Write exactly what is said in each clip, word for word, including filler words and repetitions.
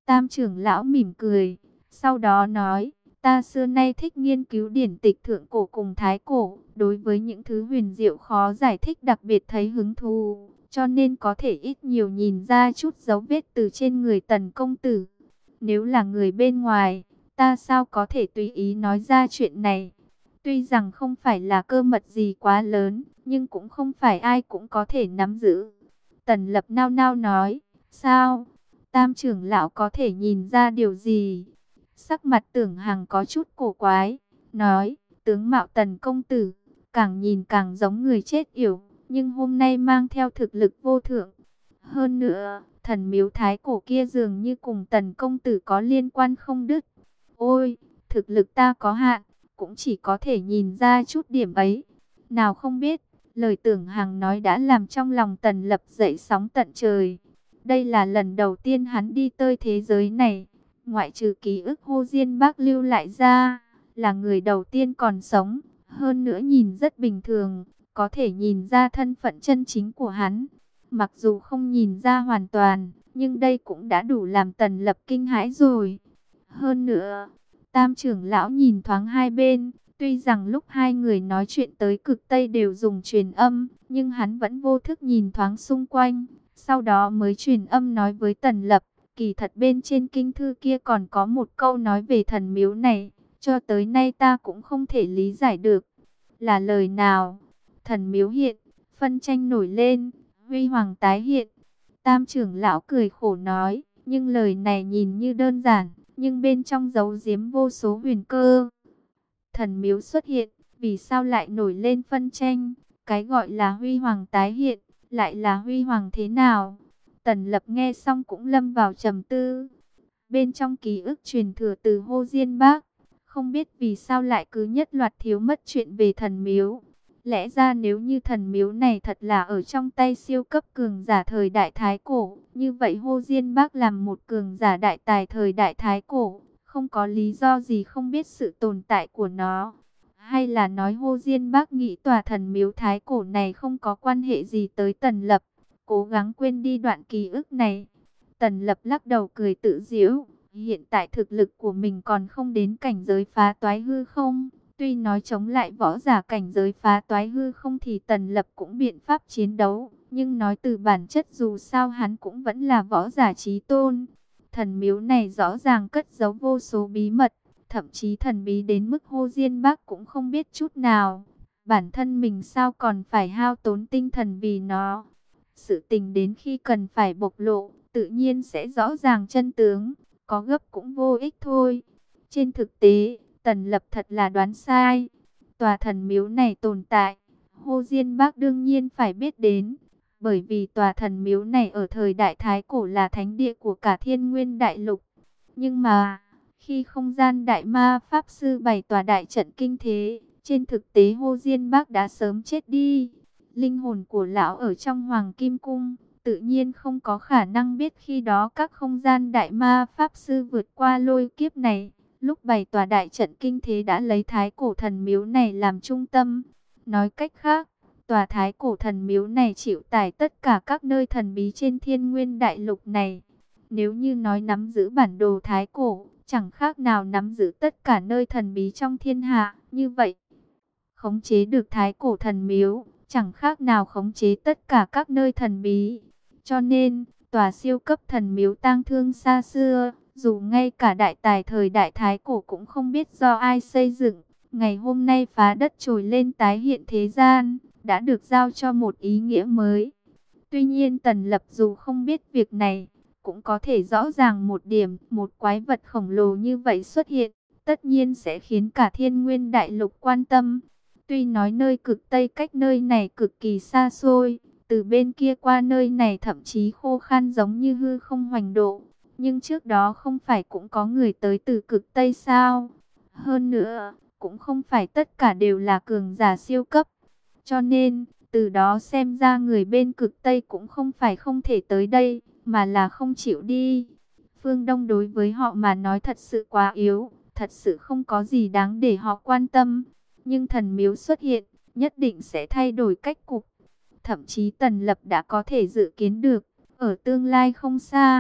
Tam trưởng lão mỉm cười, sau đó nói, ta xưa nay thích nghiên cứu điển tịch thượng cổ cùng thái cổ, đối với những thứ huyền diệu khó giải thích đặc biệt thấy hứng thú, cho nên có thể ít nhiều nhìn ra chút dấu vết từ trên người Tần công tử. Nếu là người bên ngoài, ta sao có thể tùy ý nói ra chuyện này? Tuy rằng không phải là cơ mật gì quá lớn, nhưng cũng không phải ai cũng có thể nắm giữ. Tần Lập nao nao nói, sao? Tam trưởng lão có thể nhìn ra điều gì? Sắc mặt Tưởng Hằng có chút cổ quái, nói, tướng mạo Tần công tử, càng nhìn càng giống người chết yểu, nhưng hôm nay mang theo thực lực vô thượng. Hơn nữa, thần miếu thái cổ kia dường như cùng Tần công tử có liên quan không đứt. Ôi, thực lực ta có hạn, cũng chỉ có thể nhìn ra chút điểm ấy. Nào không biết, lời Tưởng Hằng nói đã làm trong lòng Tần Lập dậy sóng tận trời. Đây là lần đầu tiên hắn đi tới thế giới này, ngoại trừ ký ức Hồ Diên Bác lưu lại ra, là người đầu tiên còn sống. Hơn nữa nhìn rất bình thường, có thể nhìn ra thân phận chân chính của hắn. Mặc dù không nhìn ra hoàn toàn, nhưng đây cũng đã đủ làm Tần Lập kinh hãi rồi. Hơn nữa, Tam trưởng lão nhìn thoáng hai bên, tuy rằng lúc hai người nói chuyện tới cực Tây đều dùng truyền âm, nhưng hắn vẫn vô thức nhìn thoáng xung quanh, sau đó mới truyền âm nói với Tần Lập, kỳ thật bên trên kinh thư kia còn có một câu nói về thần miếu này, cho tới nay ta cũng không thể lý giải được. Là lời nào? Thần miếu hiện, phân tranh nổi lên, huy hoàng tái hiện. Tam trưởng lão cười khổ nói, nhưng lời này nhìn như đơn giản, nhưng bên trong giấu giếm vô số huyền cơ. Thần miếu xuất hiện, vì sao lại nổi lên phân tranh? Cái gọi là huy hoàng tái hiện, lại là huy hoàng thế nào? Tần Lập nghe xong cũng lâm vào trầm tư. Bên trong ký ức truyền thừa từ Hồ Diên Bác, không biết vì sao lại cứ nhất loạt thiếu mất chuyện về thần miếu. Lẽ ra nếu như thần miếu này thật là ở trong tay siêu cấp cường giả thời đại Thái Cổ, như vậy Hồ Diên Bác làm một cường giả đại tài thời đại Thái Cổ, không có lý do gì không biết sự tồn tại của nó. Hay là nói Hồ Diên Bác nghĩ tòa thần miếu Thái Cổ này không có quan hệ gì tới Tần Lập, cố gắng quên đi đoạn ký ức này. Tần Lập lắc đầu cười tự giễu, hiện tại thực lực của mình còn không đến cảnh giới phá toái hư không. Tuy nói chống lại võ giả cảnh giới phá toái hư không thì Tần Lập cũng biện pháp chiến đấu, nhưng nói từ bản chất dù sao hắn cũng vẫn là võ giả chí tôn. Thần miếu này rõ ràng cất giấu vô số bí mật, thậm chí thần bí đến mức Hồ Diên Bác cũng không biết chút nào. Bản thân mình sao còn phải hao tốn tinh thần vì nó. Sự tình đến khi cần phải bộc lộ, tự nhiên sẽ rõ ràng chân tướng, có gấp cũng vô ích thôi. Trên thực tế, Tần Lập thật là đoán sai. Tòa thần miếu này tồn tại, Hồ Diên Bác đương nhiên phải biết đến. Bởi vì tòa thần miếu này ở thời đại Thái Cổ là thánh địa của cả Thiên Nguyên Đại Lục. Nhưng mà, khi không gian đại ma Pháp Sư bày tòa đại trận kinh thế, trên thực tế Hồ Diên Bác đã sớm chết đi. Linh hồn của lão ở trong Hoàng Kim Cung, tự nhiên không có khả năng biết khi đó các không gian đại ma Pháp Sư vượt qua lôi kiếp này. Lúc bày tòa đại trận kinh thế đã lấy Thái Cổ thần miếu này làm trung tâm. Nói cách khác, tòa Thái Cổ thần miếu này chịu tải tất cả các nơi thần bí trên Thiên Nguyên Đại Lục này. Nếu như nói nắm giữ bản đồ Thái Cổ, chẳng khác nào nắm giữ tất cả nơi thần bí trong thiên hạ. Như vậy, khống chế được Thái Cổ thần miếu, chẳng khác nào khống chế tất cả các nơi thần bí. Cho nên, tòa siêu cấp thần miếu tang thương xa xưa, dù ngay cả đại tài thời đại Thái Cổ cũng không biết do ai xây dựng, ngày hôm nay phá đất trồi lên tái hiện thế gian, đã được giao cho một ý nghĩa mới. Tuy nhiên Tần Lập dù không biết việc này, cũng có thể rõ ràng một điểm, một quái vật khổng lồ như vậy xuất hiện, tất nhiên sẽ khiến cả Thiên Nguyên Đại Lục quan tâm. Tuy nói nơi cực Tây cách nơi này cực kỳ xa xôi, từ bên kia qua nơi này thậm chí khô khan giống như hư không hoành độ. Nhưng trước đó không phải cũng có người tới từ cực Tây sao? Hơn nữa, cũng không phải tất cả đều là cường giả siêu cấp. Cho nên, từ đó xem ra người bên cực Tây cũng không phải không thể tới đây, mà là không chịu đi. Phương Đông đối với họ mà nói thật sự quá yếu, thật sự không có gì đáng để họ quan tâm. Nhưng thần miếu xuất hiện, nhất định sẽ thay đổi cách cục. Thậm chí Tần Lập đã có thể dự kiến được, ở tương lai không xa,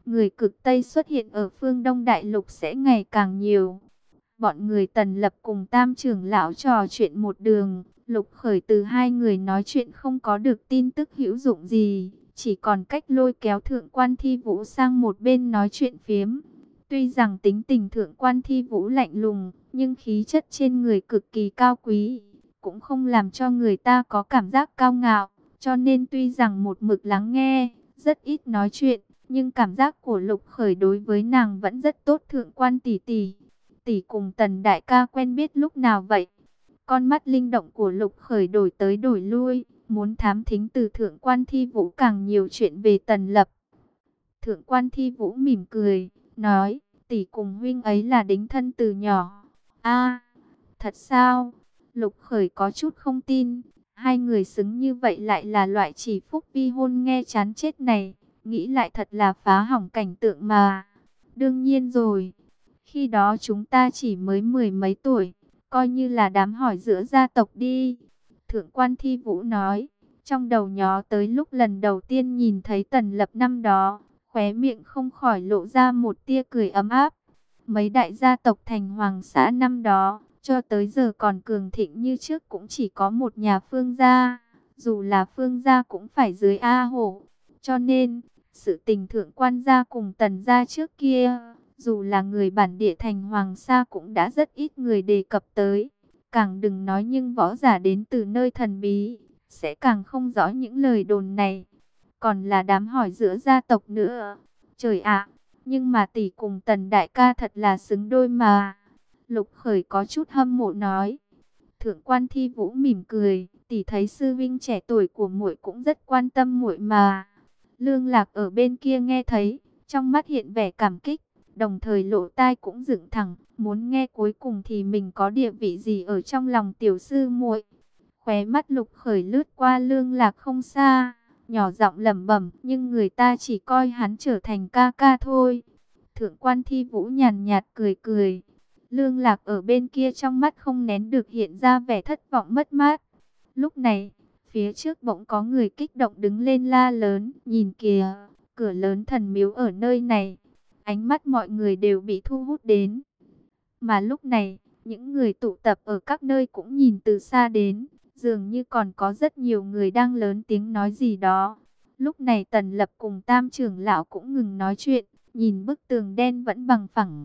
người cực Tây xuất hiện ở phương Đông Đại Lục sẽ ngày càng nhiều. Bọn người Tần Lập cùng Tam trưởng lão trò chuyện một đường, Lục Khởi từ hai người nói chuyện không có được tin tức hữu dụng gì, chỉ còn cách lôi kéo Thượng quan Thi Vũ sang một bên nói chuyện phiếm. Tuy rằng tính tình Thượng quan Thi Vũ lạnh lùng, nhưng khí chất trên người cực kỳ cao quý, cũng không làm cho người ta có cảm giác cao ngạo, cho nên tuy rằng một mực lắng nghe, rất ít nói chuyện, nhưng cảm giác của Lục Khởi đối với nàng vẫn rất tốt. Thượng quan tỷ tỷ, tỷ cùng Tần đại ca quen biết lúc nào vậy? Con mắt linh động của Lục Khởi đổi tới đổi lui, muốn thám thính từ Thượng quan Thi Vũ càng nhiều chuyện về Tần Lập. Thượng quan Thi Vũ mỉm cười, nói, tỷ cùng huynh ấy là đính thân từ nhỏ. A, thật sao? Lục Khởi có chút không tin, hai người xứng như vậy lại là loại chỉ phúc vi hôn nghe chán chết này, nghĩ lại thật là phá hỏng cảnh tượng mà. Đương nhiên rồi, khi đó chúng ta chỉ mới mười mấy tuổi, coi như là đám hỏi giữa gia tộc đi. Thượng quan Thi Vũ nói, trong đầu nhó tới lúc lần đầu tiên nhìn thấy Tần Lập năm đó, khóe miệng không khỏi lộ ra một tia cười ấm áp. Mấy đại gia tộc thành hoàng xã năm đó, cho tới giờ còn cường thịnh như trước cũng chỉ có một nhà Phương gia, dù là Phương gia cũng phải dưới A Hổ. Cho nên, sự tình Thượng quan gia cùng Tần gia trước kia, dù là người bản địa thành hoàng sa cũng đã rất ít người đề cập tới. Càng đừng nói nhưng võ giả đến từ nơi thần bí, sẽ càng không rõ những lời đồn này. Còn là đám hỏi giữa gia tộc nữa. Trời ạ, nhưng mà tỷ cùng Tần đại ca thật là xứng đôi mà. Lục Khởi có chút hâm mộ nói. Thượng quan Thi Vũ mỉm cười, tỷ thấy sư vinh trẻ tuổi của muội cũng rất quan tâm muội mà. Lương Lạc ở bên kia nghe thấy, trong mắt hiện vẻ cảm kích, đồng thời lỗ tai cũng dựng thẳng, muốn nghe cuối cùng thì mình có địa vị gì ở trong lòng tiểu sư muội. Khóe mắt Lục Khởi lướt qua Lương Lạc không xa, nhỏ giọng lẩm bẩm, nhưng người ta chỉ coi hắn trở thành ca ca thôi. Thượng quan Thi Vũ nhàn nhạt cười cười. Lương Lạc ở bên kia trong mắt không nén được hiện ra vẻ thất vọng mất mát. Lúc này, phía trước bỗng có người kích động đứng lên la lớn, nhìn kìa, cửa lớn thần miếu ở nơi này. Ánh mắt mọi người đều bị thu hút đến. Mà lúc này, những người tụ tập ở các nơi cũng nhìn từ xa đến, dường như còn có rất nhiều người đang lớn tiếng nói gì đó. Lúc này Tần Lập cùng Tam trưởng lão cũng ngừng nói chuyện, nhìn bức tường đen vẫn bằng phẳng.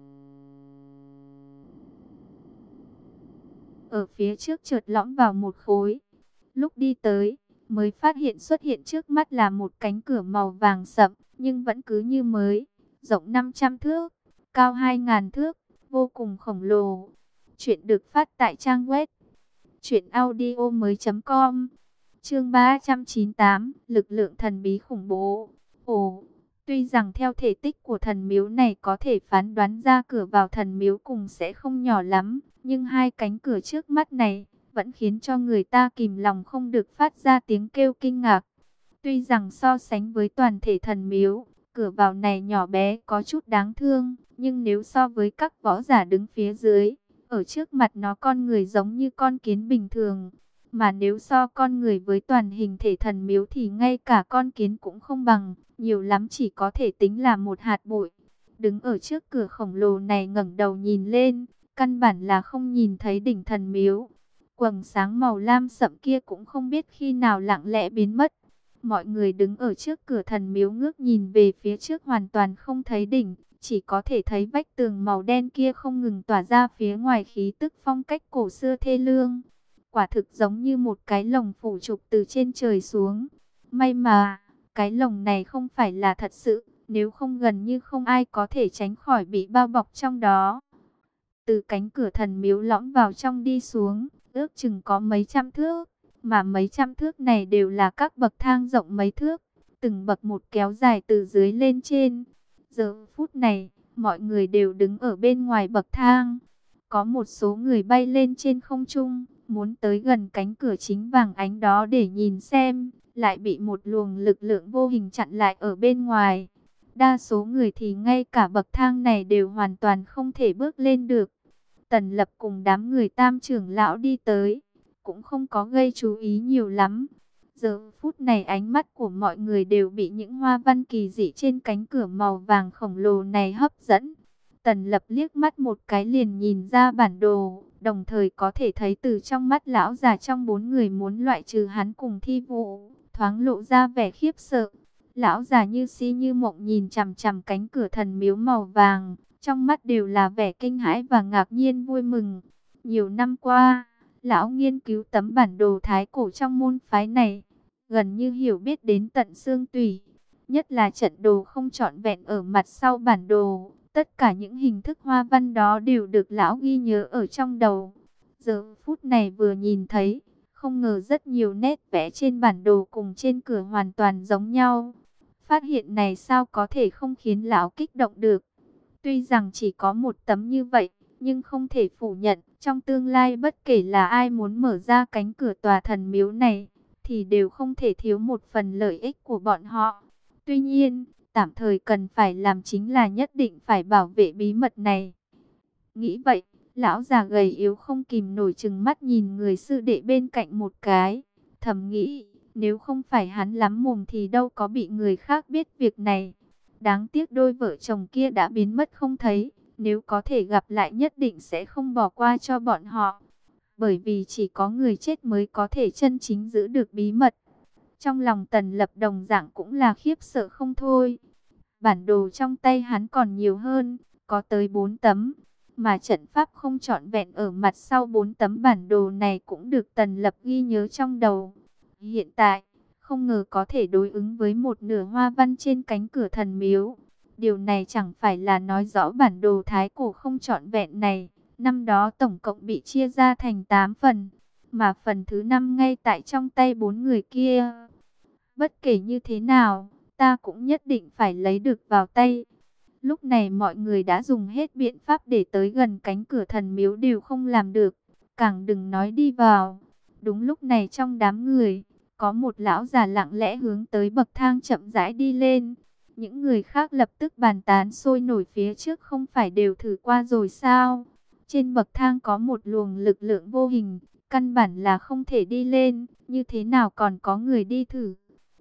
Ở phía trước chợt lõm vào một khối. Lúc đi tới, mới phát hiện xuất hiện trước mắt là một cánh cửa màu vàng sậm, nhưng vẫn cứ như mới, rộng năm trăm thước, cao hai nghìn thước, vô cùng khổng lồ. Chuyện được phát tại trang web truyện audio mới chấm com. Chương ba trăm chín mươi tám, lực lượng thần bí khủng bố. Ồ, tuy rằng theo thể tích của thần miếu này có thể phán đoán ra cửa vào thần miếu cùng sẽ không nhỏ lắm, nhưng hai cánh cửa trước mắt này vẫn khiến cho người ta kìm lòng không được phát ra tiếng kêu kinh ngạc. Tuy rằng so sánh với toàn thể thần miếu, cửa vào này nhỏ bé có chút đáng thương, nhưng nếu so với các võ giả đứng phía dưới, ở trước mặt nó con người giống như con kiến bình thường. Mà nếu so con người với toàn hình thể thần miếu thì ngay cả con kiến cũng không bằng, nhiều lắm chỉ có thể tính là một hạt bụi. Đứng ở trước cửa khổng lồ này ngẩng đầu nhìn lên, căn bản là không nhìn thấy đỉnh thần miếu. Quầng sáng màu lam sậm kia cũng không biết khi nào lặng lẽ biến mất. Mọi người đứng ở trước cửa thần miếu ngước nhìn về phía trước hoàn toàn không thấy đỉnh, chỉ có thể thấy vách tường màu đen kia không ngừng tỏa ra phía ngoài khí tức phong cách cổ xưa thê lương. Quả thực giống như một cái lồng phủ trục từ trên trời xuống. May mà, cái lồng này không phải là thật sự, nếu không gần như không ai có thể tránh khỏi bị bao bọc trong đó. Từ cánh cửa thần miếu lõm vào trong đi xuống, ước chừng có mấy trăm thước, mà mấy trăm thước này đều là các bậc thang rộng mấy thước, từng bậc một kéo dài từ dưới lên trên. Giờ phút này, mọi người đều đứng ở bên ngoài bậc thang. Có một số người bay lên trên không trung, muốn tới gần cánh cửa chính vàng ánh đó để nhìn xem, lại bị một luồng lực lượng vô hình chặn lại ở bên ngoài. Đa số người thì ngay cả bậc thang này đều hoàn toàn không thể bước lên được. Tần Lập cùng đám người Tam trưởng lão đi tới, cũng không có gây chú ý nhiều lắm. Giờ phút này ánh mắt của mọi người đều bị những hoa văn kỳ dị trên cánh cửa màu vàng khổng lồ này hấp dẫn. Tần Lập liếc mắt một cái liền nhìn ra bản đồ, đồng thời có thể thấy từ trong mắt lão già trong bốn người muốn loại trừ hắn cùng Thi Vũ, thoáng lộ ra vẻ khiếp sợ. Lão già như si như mộng nhìn chằm chằm cánh cửa thần miếu màu vàng, trong mắt đều là vẻ kinh hãi và ngạc nhiên vui mừng. Nhiều năm qua, lão nghiên cứu tấm bản đồ thái cổ trong môn phái này, gần như hiểu biết đến tận xương tủy, nhất là trận đồ không trọn vẹn ở mặt sau bản đồ. Tất cả những hình thức hoa văn đó đều được lão ghi nhớ ở trong đầu. Giờ phút này vừa nhìn thấy, không ngờ rất nhiều nét vẽ trên bản đồ cùng trên cửa hoàn toàn giống nhau. Phát hiện này sao có thể không khiến lão kích động được. Tuy rằng chỉ có một tấm như vậy, nhưng không thể phủ nhận, trong tương lai bất kể là ai muốn mở ra cánh cửa tòa thần miếu này, thì đều không thể thiếu một phần lợi ích của bọn họ. Tuy nhiên, tạm thời cần phải làm chính là nhất định phải bảo vệ bí mật này. Nghĩ vậy, lão già gầy yếu không kìm nổi trừng mắt nhìn người sư đệ bên cạnh một cái. Thầm nghĩ, nếu không phải hắn lắm mồm thì đâu có bị người khác biết việc này. Đáng tiếc đôi vợ chồng kia đã biến mất không thấy. Nếu có thể gặp lại nhất định sẽ không bỏ qua cho bọn họ. Bởi vì chỉ có người chết mới có thể chân chính giữ được bí mật. Trong lòng Tần Lập đồng dạng cũng là khiếp sợ không thôi. Bản đồ trong tay hắn còn nhiều hơn, có tới bốn tấm. Mà trận pháp không trọn vẹn ở mặt sau bốn tấm bản đồ này cũng được Tần Lập ghi nhớ trong đầu. Hiện tại, không ngờ có thể đối ứng với một nửa hoa văn trên cánh cửa thần miếu. Điều này chẳng phải là nói rõ bản đồ thái cổ không trọn vẹn này, năm đó tổng cộng bị chia ra thành tám phần, mà phần thứ năm ngay tại trong tay bốn người kia. Bất kể như thế nào, ta cũng nhất định phải lấy được vào tay. Lúc này mọi người đã dùng hết biện pháp để tới gần cánh cửa thần miếu đều không làm được, càng đừng nói đi vào. Đúng lúc này trong đám người, có một lão già lặng lẽ hướng tới bậc thang chậm rãi đi lên. Những người khác lập tức bàn tán sôi nổi, phía trước không phải đều thử qua rồi sao? Trên bậc thang có một luồng lực lượng vô hình, căn bản là không thể đi lên, như thế nào còn có người đi thử?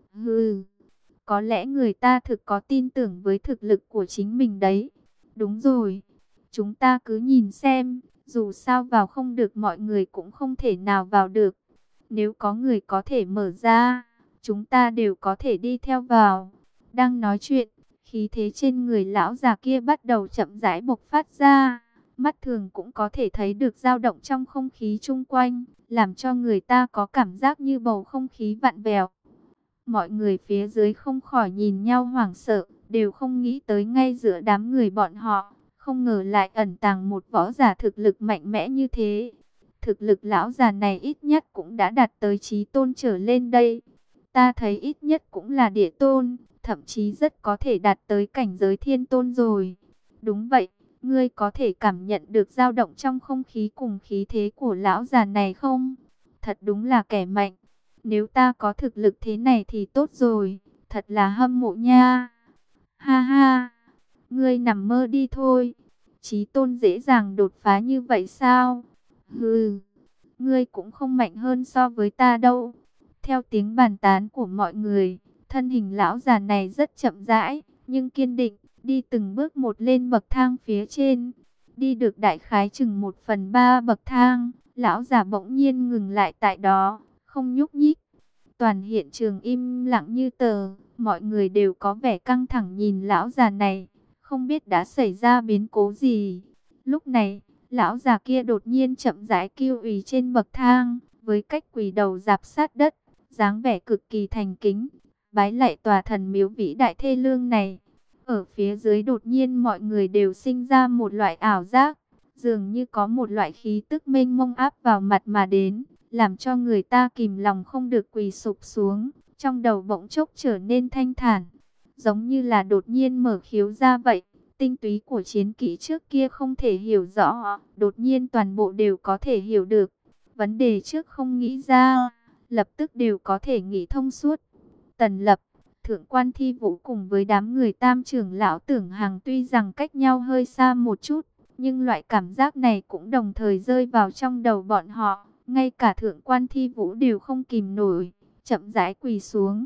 Hừ, có lẽ người ta thực có tin tưởng với thực lực của chính mình đấy. Đúng rồi, chúng ta cứ nhìn xem, dù sao vào không được mọi người cũng không thể nào vào được. Nếu có người có thể mở ra, chúng ta đều có thể đi theo vào. Đang nói chuyện, khí thế trên người lão già kia bắt đầu chậm rãi bộc phát ra. Mắt thường cũng có thể thấy được dao động trong không khí chung quanh, làm cho người ta có cảm giác như bầu không khí vặn vẹo. Mọi người phía dưới không khỏi nhìn nhau hoảng sợ, đều không nghĩ tới ngay giữa đám người bọn họ, không ngờ lại ẩn tàng một võ giả thực lực mạnh mẽ như thế. Thực lực lão già này ít nhất cũng đã đạt tới chí tôn trở lên đây. Ta thấy ít nhất cũng là địa tôn, thậm chí rất có thể đạt tới cảnh giới thiên tôn rồi. Đúng vậy, ngươi có thể cảm nhận được dao động trong không khí cùng khí thế của lão già này không? Thật đúng là kẻ mạnh. Nếu ta có thực lực thế này thì tốt rồi, thật là hâm mộ nha. Ha ha, ngươi nằm mơ đi thôi. Chí tôn dễ dàng đột phá như vậy sao? Hừ, ngươi cũng không mạnh hơn so với ta đâu. Theo tiếng bàn tán của mọi người, thân hình lão già này rất chậm rãi, nhưng kiên định, đi từng bước một lên bậc thang phía trên. Đi được đại khái chừng một phần ba bậc thang, lão già bỗng nhiên ngừng lại tại đó, không nhúc nhích. Toàn hiện trường im lặng như tờ, mọi người đều có vẻ căng thẳng nhìn lão già này, không biết đã xảy ra biến cố gì. Lúc này, lão già kia đột nhiên chậm rãi kêu ủy trên bậc thang, với cách quỳ đầu rạp sát đất, dáng vẻ cực kỳ thành kính, bái lạy tòa thần miếu vĩ đại thê lương này. Ở phía dưới đột nhiên mọi người đều sinh ra một loại ảo giác, dường như có một loại khí tức mênh mông áp vào mặt mà đến, làm cho người ta kìm lòng không được quỳ sụp xuống, trong đầu bỗng chốc trở nên thanh thản, giống như là đột nhiên mở khiếu ra vậy. Tinh túy của chiến kỹ trước kia không thể hiểu rõ, đột nhiên toàn bộ đều có thể hiểu được. Vấn đề trước không nghĩ ra, lập tức đều có thể nghĩ thông suốt. Tần Lập, Thượng quan Thi Vũ cùng với đám người Tam trưởng lão Tưởng Hằng tuy rằng cách nhau hơi xa một chút, nhưng loại cảm giác này cũng đồng thời rơi vào trong đầu bọn họ. Ngay cả Thượng quan Thi Vũ đều không kìm nổi, chậm rãi quỳ xuống.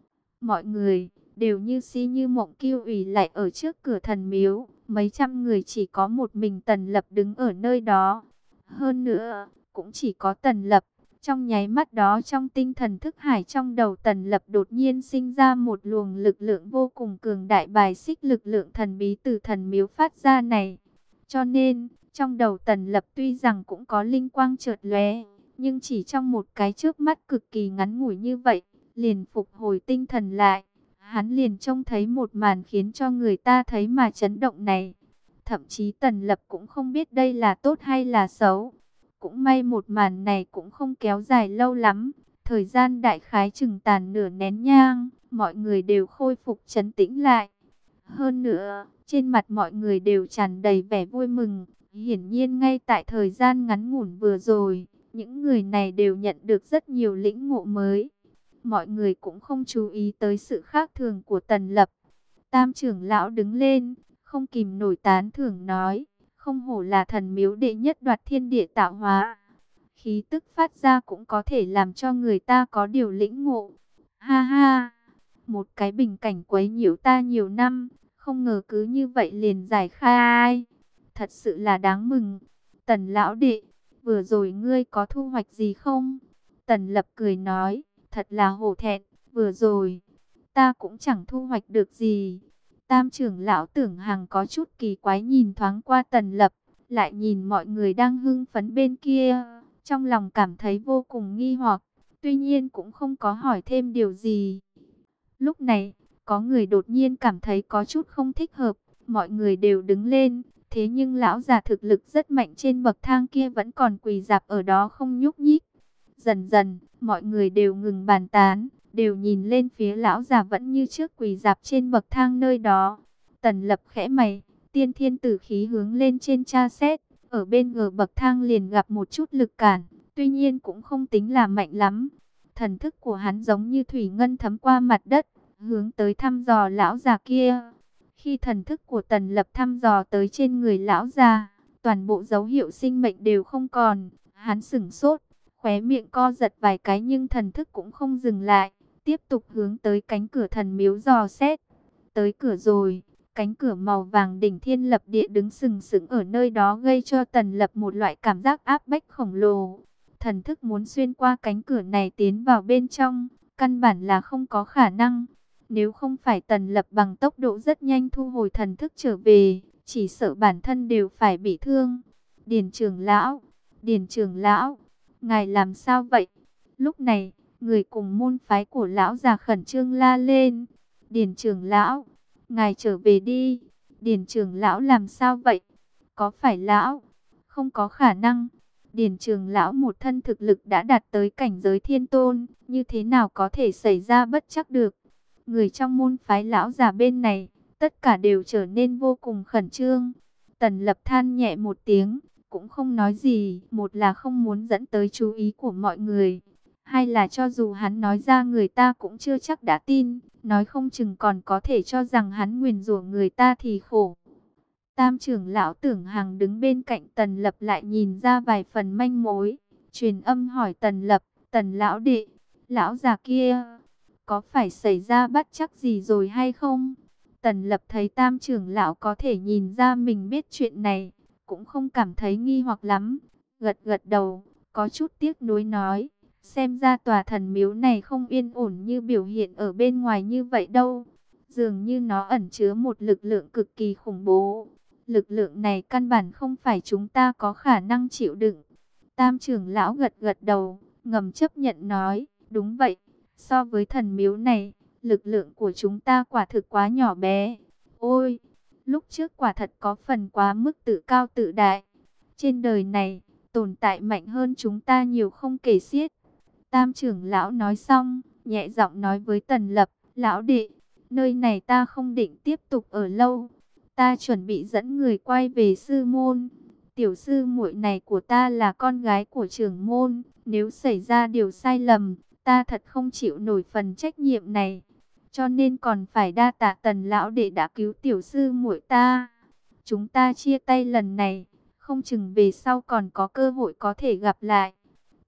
Mọi người đều như si như mộng kiêu ủy lại ở trước cửa thần miếu. Mấy trăm người chỉ có một mình Tần Lập đứng ở nơi đó. Hơn nữa, cũng chỉ có Tần Lập. Trong nháy mắt đó, trong tinh thần thức hải trong đầu Tần Lập đột nhiên sinh ra một luồng lực lượng vô cùng cường đại, bài xích lực lượng thần bí từ thần miếu phát ra này. Cho nên, trong đầu Tần Lập tuy rằng cũng có linh quang chợt lóe, nhưng chỉ trong một cái chớp mắt cực kỳ ngắn ngủi như vậy, liền phục hồi tinh thần lại. Hắn liền trông thấy một màn khiến cho người ta thấy mà chấn động này. Thậm chí Tần Lập cũng không biết đây là tốt hay là xấu. Cũng may một màn này cũng không kéo dài lâu lắm. Thời gian đại khái chừng tàn nửa nén nhang, mọi người đều khôi phục trấn tĩnh lại. Hơn nữa, trên mặt mọi người đều tràn đầy vẻ vui mừng. Hiển nhiên ngay tại thời gian ngắn ngủn vừa rồi, những người này đều nhận được rất nhiều lĩnh ngộ mới. Mọi người cũng không chú ý tới sự khác thường của Tần Lập. Tam trưởng lão đứng lên, không kìm nổi tán thưởng nói, không hổ là thần miếu đệ nhất đoạt thiên địa tạo hóa. Khí tức phát ra cũng có thể làm cho người ta có điều lĩnh ngộ. Ha ha, một cái bình cảnh quấy nhiễu ta nhiều năm, không ngờ cứ như vậy liền giải khai. Thật sự là đáng mừng. Tần lão đệ, vừa rồi ngươi có thu hoạch gì không? Tần Lập cười nói, thật là hổ thẹn, vừa rồi ta cũng chẳng thu hoạch được gì. Tam trưởng lão Tưởng Hằng có chút kỳ quái nhìn thoáng qua Tần Lập, lại nhìn mọi người đang hưng phấn bên kia, trong lòng cảm thấy vô cùng nghi hoặc, tuy nhiên cũng không có hỏi thêm điều gì. Lúc này, có người đột nhiên cảm thấy có chút không thích hợp, mọi người đều đứng lên, thế nhưng lão già thực lực rất mạnh trên bậc thang kia vẫn còn quỳ rạp ở đó không nhúc nhích. Dần dần, mọi người đều ngừng bàn tán, đều nhìn lên phía lão già vẫn như trước quỳ rạp trên bậc thang nơi đó. Tần Lập khẽ mày, tiên thiên tử khí hướng lên trên tra xét, ở bên gờ bậc thang liền gặp một chút lực cản, tuy nhiên cũng không tính là mạnh lắm. Thần thức của hắn giống như thủy ngân thấm qua mặt đất, hướng tới thăm dò lão già kia. Khi thần thức của Tần Lập thăm dò tới trên người lão già, toàn bộ dấu hiệu sinh mệnh đều không còn. Hắn sửng sốt, khóe miệng co giật vài cái nhưng thần thức cũng không dừng lại, tiếp tục hướng tới cánh cửa thần miếu dò xét. Tới cửa rồi, cánh cửa màu vàng đỉnh thiên lập địa đứng sừng sững ở nơi đó gây cho Tần Lập một loại cảm giác áp bách khổng lồ. Thần thức muốn xuyên qua cánh cửa này tiến vào bên trong, căn bản là không có khả năng. Nếu không phải Tần Lập bằng tốc độ rất nhanh thu hồi thần thức trở về, chỉ sợ bản thân đều phải bị thương. Điền trưởng lão, Điền trưởng lão, ngài làm sao vậy? Lúc này, người cùng môn phái của lão già khẩn trương la lên. Điền trưởng lão, ngài trở về đi. Điền trưởng lão làm sao vậy? Có phải lão? Không có khả năng. Điền trưởng lão một thân thực lực đã đạt tới cảnh giới thiên tôn, như thế nào có thể xảy ra bất trắc được? Người trong môn phái lão già bên này, tất cả đều trở nên vô cùng khẩn trương. Tần Lập than nhẹ một tiếng, cũng không nói gì. Một là không muốn dẫn tới chú ý của mọi người, hai là cho dù hắn nói ra người ta cũng chưa chắc đã tin, nói không chừng còn có thể cho rằng hắn nguyền rủa người ta thì khổ. Tam trưởng lão Tưởng Hằng đứng bên cạnh Tần Lập lại nhìn ra vài phần manh mối, truyền âm hỏi Tần Lập, Tần lão đệ, lão già kia có phải xảy ra bất trắc gì rồi hay không? Tần Lập thấy tam trưởng lão có thể nhìn ra mình biết chuyện này, cũng không cảm thấy nghi hoặc lắm, gật gật đầu, có chút tiếc nuối nói, xem ra tòa thần miếu này không yên ổn như biểu hiện ở bên ngoài như vậy đâu. Dường như nó ẩn chứa một lực lượng cực kỳ khủng bố. Lực lượng này căn bản không phải chúng ta có khả năng chịu đựng. Tam trưởng lão gật gật đầu, ngầm chấp nhận nói, đúng vậy. So với thần miếu này, lực lượng của chúng ta quả thực quá nhỏ bé. Ôi, lúc trước quả thật có phần quá mức tự cao tự đại. Trên đời này, tồn tại mạnh hơn chúng ta nhiều không kể xiết. Tam trưởng lão nói xong, nhẹ giọng nói với Tần Lập, lão đệ, nơi này ta không định tiếp tục ở lâu. Ta chuẩn bị dẫn người quay về sư môn. Tiểu sư muội này của ta là con gái của trưởng môn. Nếu xảy ra điều sai lầm, ta thật không chịu nổi phần trách nhiệm này. Cho nên còn phải đa tạ Tần lão đệ đã cứu tiểu sư muội ta. Chúng ta chia tay lần này, không chừng về sau còn có cơ hội có thể gặp lại.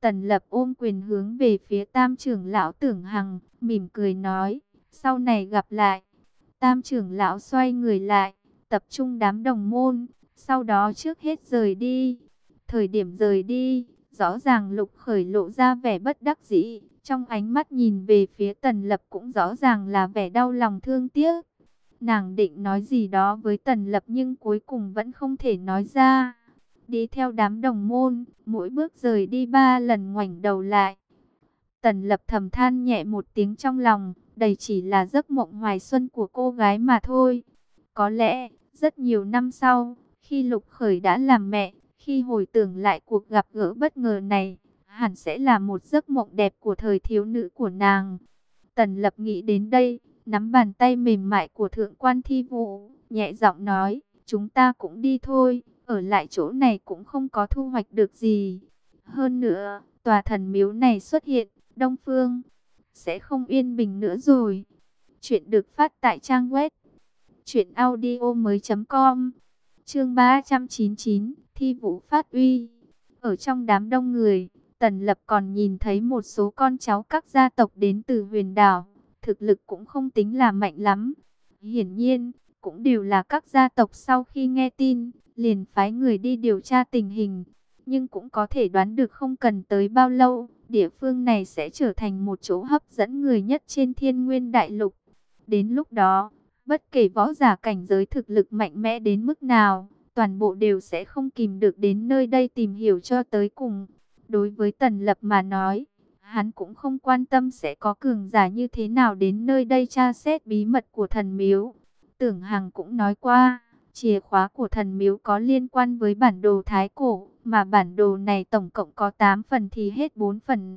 Tần Lập ôm quyền hướng về phía Tam trưởng lão Tưởng Hằng, mỉm cười nói, sau này gặp lại. Tam trưởng lão xoay người lại, tập trung đám đồng môn, sau đó trước hết rời đi. Thời điểm rời đi, rõ ràng Lục Khởi lộ ra vẻ bất đắc dĩ, trong ánh mắt nhìn về phía Tần Lập cũng rõ ràng là vẻ đau lòng thương tiếc. Nàng định nói gì đó với Tần Lập nhưng cuối cùng vẫn không thể nói ra. Đi theo đám đồng môn, mỗi bước rời đi ba lần ngoảnh đầu lại. Tần Lập thầm than nhẹ một tiếng trong lòng, đây chỉ là giấc mộng hoài xuân của cô gái mà thôi. Có lẽ, rất nhiều năm sau, khi Lục Khởi đã làm mẹ, khi hồi tưởng lại cuộc gặp gỡ bất ngờ này, hẳn sẽ là một giấc mộng đẹp của thời thiếu nữ của nàng. Tần Lập nghĩ đến đây, nắm bàn tay mềm mại của Thượng quan Thi Vũ, nhẹ giọng nói, chúng ta cũng đi thôi, ở lại chỗ này cũng không có thu hoạch được gì. Hơn nữa, tòa thần miếu này xuất hiện, Đông Phương sẽ không yên bình nữa rồi. Chuyện được phát tại trang web truyện audio mới chấm com. Chương ba trăm chín mươi chín, Thi Vũ phát uy. Ở trong đám đông người, Tần Lập còn nhìn thấy một số con cháu các gia tộc đến từ Huyền Đảo, thực lực cũng không tính là mạnh lắm. Hiển nhiên, cũng đều là các gia tộc sau khi nghe tin, liền phái người đi điều tra tình hình. Nhưng cũng có thể đoán được không cần tới bao lâu, địa phương này sẽ trở thành một chỗ hấp dẫn người nhất trên Thiên Nguyên Đại Lục. Đến lúc đó, bất kể võ giả cảnh giới thực lực mạnh mẽ đến mức nào, toàn bộ đều sẽ không kìm được đến nơi đây tìm hiểu cho tới cùng. Đối với Tần Lập mà nói, hắn cũng không quan tâm sẽ có cường giả như thế nào đến nơi đây tra xét bí mật của thần miếu. Tưởng Hằng cũng nói qua, chìa khóa của thần miếu có liên quan với bản đồ Thái Cổ, mà bản đồ này tổng cộng có tám phần thì hết bốn phần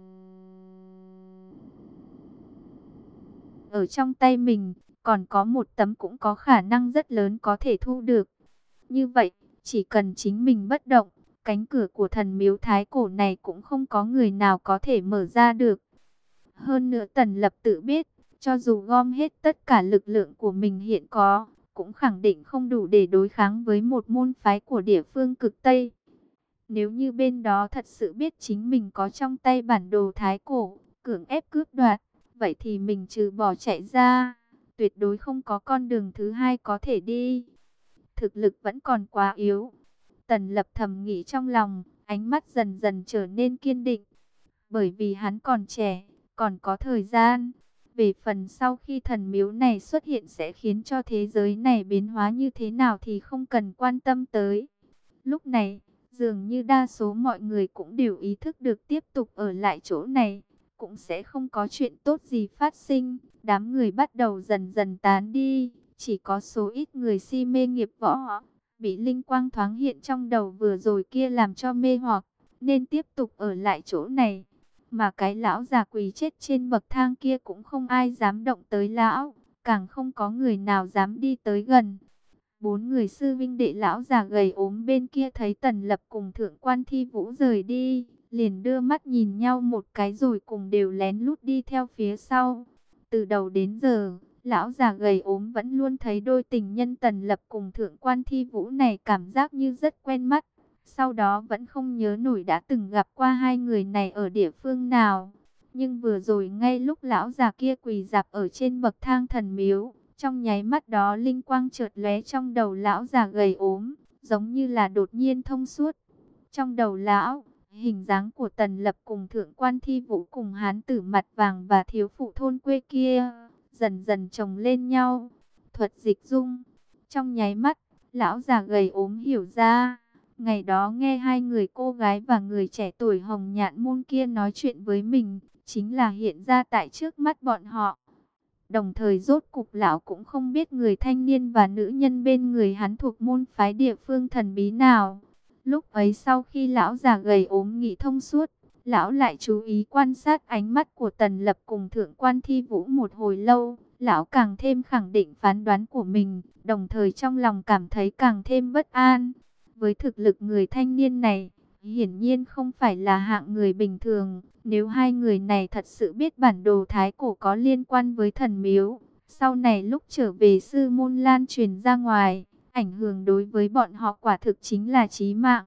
ở trong tay mình, còn có một tấm cũng có khả năng rất lớn có thể thu được. Như vậy, chỉ cần chính mình bất động, cánh cửa của thần miếu Thái Cổ này cũng không có người nào có thể mở ra được. Hơn nữa Tần Lập tự biết, cho dù gom hết tất cả lực lượng của mình hiện có, cũng khẳng định không đủ để đối kháng với một môn phái của địa phương cực Tây. Nếu như bên đó thật sự biết chính mình có trong tay bản đồ Thái Cổ, cưỡng ép cướp đoạt, vậy thì mình trừ bỏ chạy ra, tuyệt đối không có con đường thứ hai có thể đi. Thực lực vẫn còn quá yếu. Tần Lập thầm nghĩ trong lòng, ánh mắt dần dần trở nên kiên định. Bởi vì hắn còn trẻ, còn có thời gian. Về phần sau khi thần miếu này xuất hiện sẽ khiến cho thế giới này biến hóa như thế nào thì không cần quan tâm tới. Lúc này, dường như đa số mọi người cũng đều ý thức được tiếp tục ở lại chỗ này, cũng sẽ không có chuyện tốt gì phát sinh. Đám người bắt đầu dần dần tán đi, chỉ có số ít người si mê nghiệp võ, bị linh quang thoáng hiện trong đầu vừa rồi kia làm cho mê hoặc, nên tiếp tục ở lại chỗ này. Mà cái lão già quỳ chết trên bậc thang kia cũng không ai dám động tới lão, càng không có người nào dám đi tới gần. Bốn người sư vinh đệ lão già gầy ốm bên kia thấy Tần Lập cùng Thượng quan Thi Vũ rời đi, liền đưa mắt nhìn nhau một cái rồi cùng đều lén lút đi theo phía sau. Từ đầu đến giờ, lão già gầy ốm vẫn luôn thấy đôi tình nhân Tần Lập cùng Thượng quan Thi Vũ này cảm giác như rất quen mắt. Sau đó vẫn không nhớ nổi đã từng gặp qua hai người này ở địa phương nào. Nhưng vừa rồi ngay lúc lão già kia quỳ rạp ở trên bậc thang thần miếu, trong nháy mắt đó linh quang chợt lóe trong đầu lão già gầy ốm, giống như là đột nhiên thông suốt. Trong đầu lão, hình dáng của Tần Lập cùng Thượng quan Thi Vũ cùng hán tử mặt vàng và thiếu phụ thôn quê kia dần dần chồng lên nhau. Thuật dịch dung. Trong nháy mắt, lão già gầy ốm hiểu ra. Ngày đó nghe hai người cô gái và người trẻ tuổi hồng nhạn môn kia nói chuyện với mình, chính là hiện ra tại trước mắt bọn họ. Đồng thời rốt cục lão cũng không biết người thanh niên và nữ nhân bên người hắn thuộc môn phái địa phương thần bí nào. Lúc ấy sau khi lão già gầy ốm nghĩ thông suốt, lão lại chú ý quan sát ánh mắt của Tần Lập cùng Thượng quan Thi Vũ một hồi lâu. Lão càng thêm khẳng định phán đoán của mình, đồng thời trong lòng cảm thấy càng thêm bất an. Với thực lực người thanh niên này, hiển nhiên không phải là hạng người bình thường. Nếu hai người này thật sự biết bản đồ Thái Cổ có liên quan với thần miếu, sau này lúc trở về sư môn lan truyền ra ngoài, ảnh hưởng đối với bọn họ quả thực chính là chí mạng.